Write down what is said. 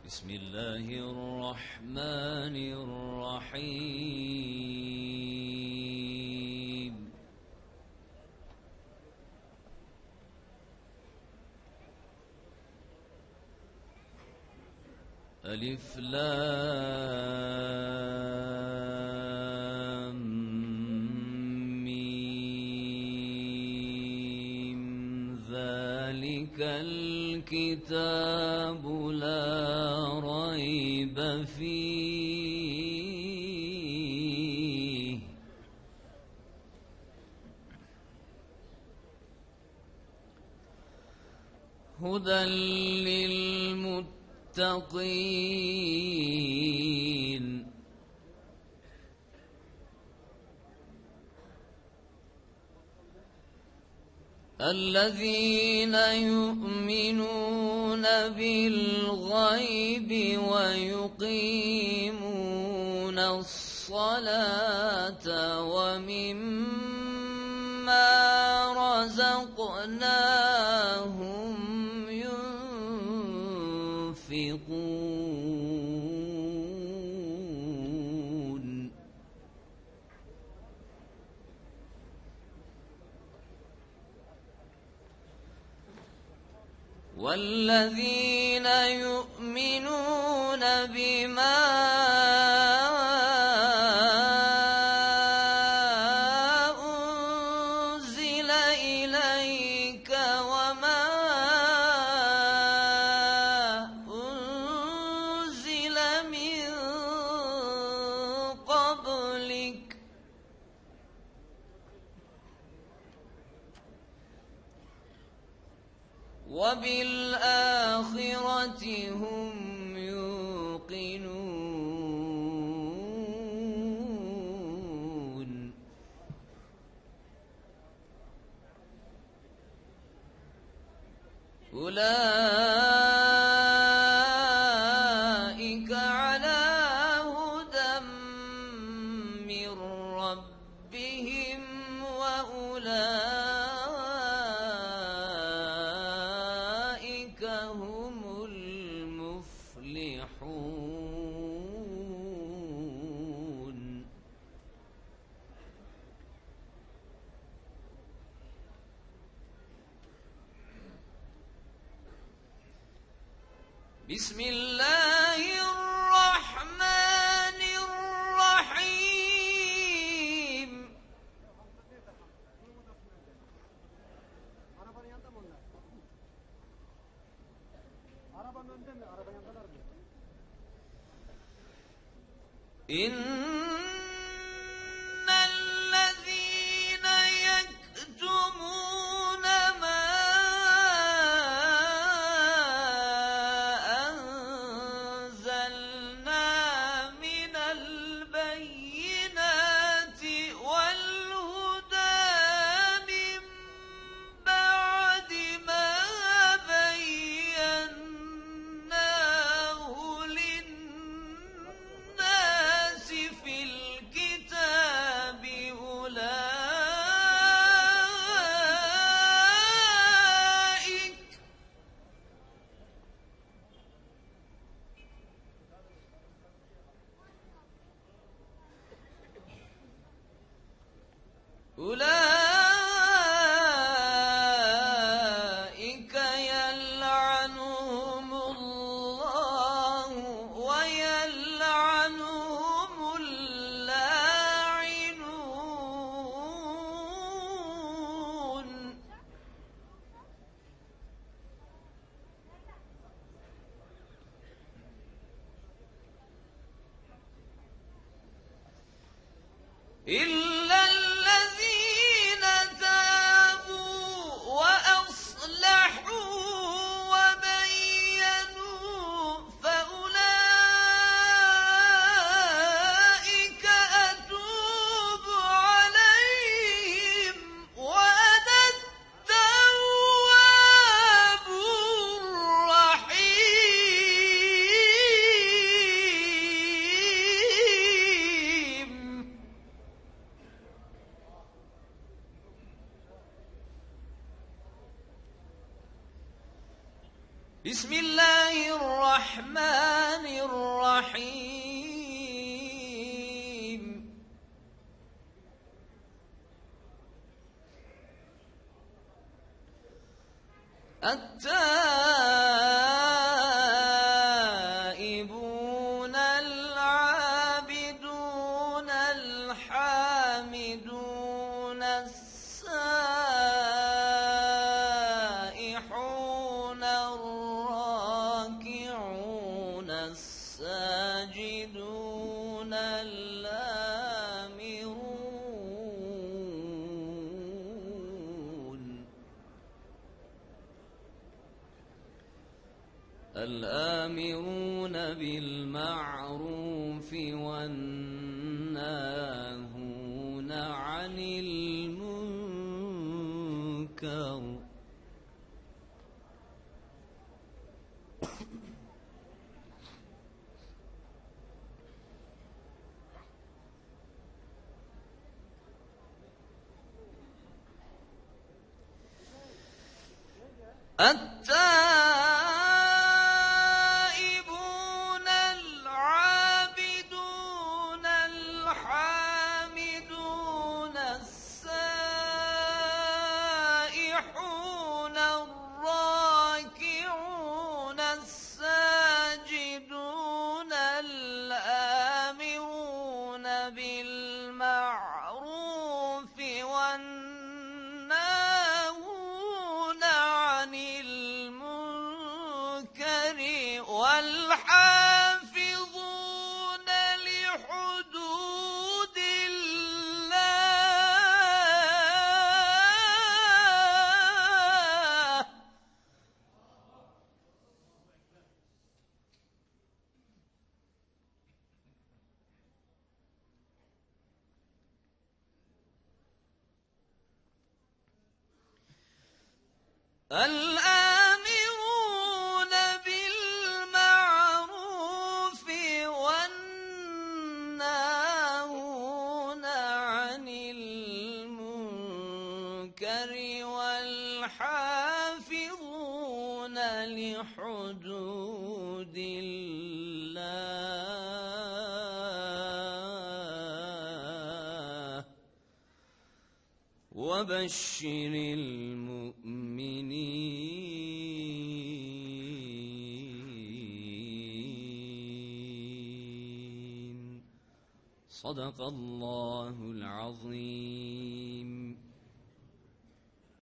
بسم الله الرحمن الرحيم. ألف لام ميم ذلك الكتاب لا ريب فيه هدى للمتقين الذين يؤمنون بالغيب ويقيمون الصلاة ومما رزقناهم ينفقون والذين يؤمنون بما أنزل إليك وما أنزل من قبلك وبالآخرة هم يوقنون أولئك على هدى من ربهم وأولئك هم المفلحون. بسم الله الرحمن الرحيم. إن الذين يكتمون ما أنزلنا من البينات والهدى من بعد ما بيناه للناس في الكتاب أولئك يلعنهم الله ويلعنهم اللاعنون. إلا الذين تابوا وأصلحوا وبينوا فأولئك أتوب عليهم وأنا التواب الرحيم. الله الرحمن الرحيم التائبون العابدون الحامدون السائحون الراكعون الساجدون الآمرون بالمعروف والناهون عن المنكر التائبون العابدون الحامدون السائحون الراكعون الساجدون الآمرون بالمعروف والناهون عن المنكر والحافظون لحدود الله الآمرون بالمعروف والناهون عن المنكر والحافظون لحدود الله وبشر المؤمنين صدق الله العظيم.